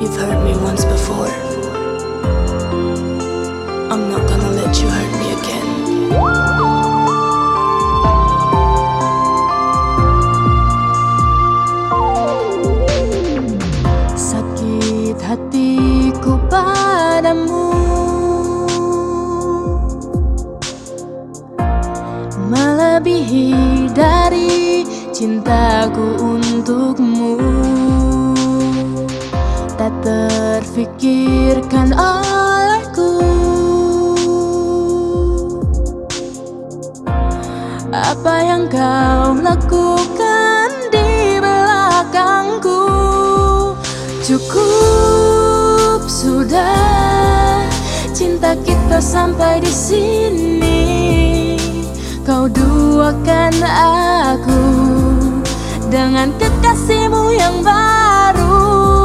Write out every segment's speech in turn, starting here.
You've hurt me once before. I'm not gonna let you hurt me again. Sakit hatiku padamu melebihi dari cintaku untukmu. Tak terfikirkan olehku apa yang kau lakukan di belakangku. Cukup sudah, cinta kita sampai di sini. Kau duakan aku dengan kekasihmu yang baru.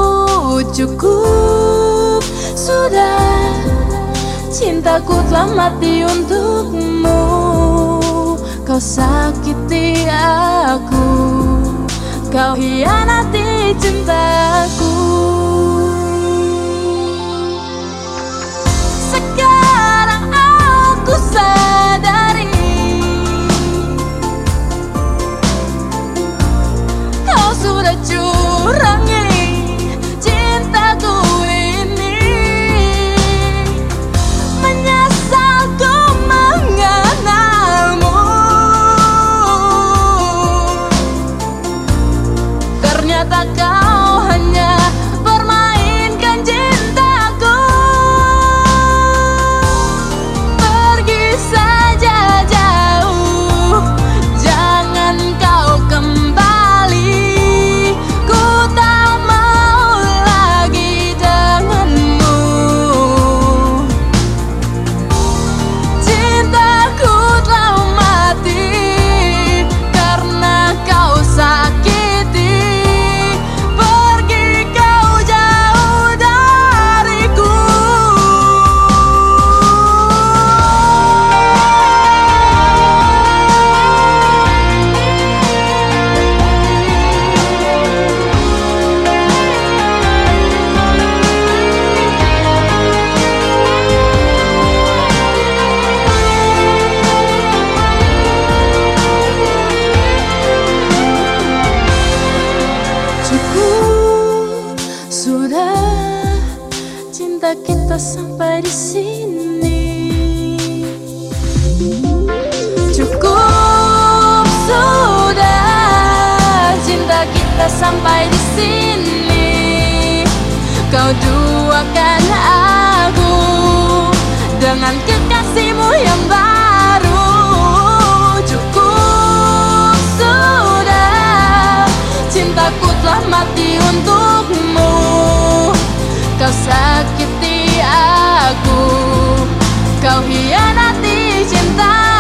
Cukup sudah, cintaku telah mati untukmu. Kau sakiti aku, kau hianati cintaku. Sekarang aku sadari kau sudah curangi cintaku ini. Menyesal ku mengenalmu, ternyata kau hanya permainkan cintaku. Pergi saja jauh, jangan kau kembali. Ku tak mau lagi denganmu. Cintaku telah mati karena kau sakiti. Pergi kau jauh dariku. Cukup sudah, cinta kita sampai di sini. Cukup sudah, cinta kita sampai di sini. Kau duakan aku dengan kekasihmu yang baru. Cukup sudah, cintaku telah mati untukmu. Kau sakiti aku, kau hianati cinta.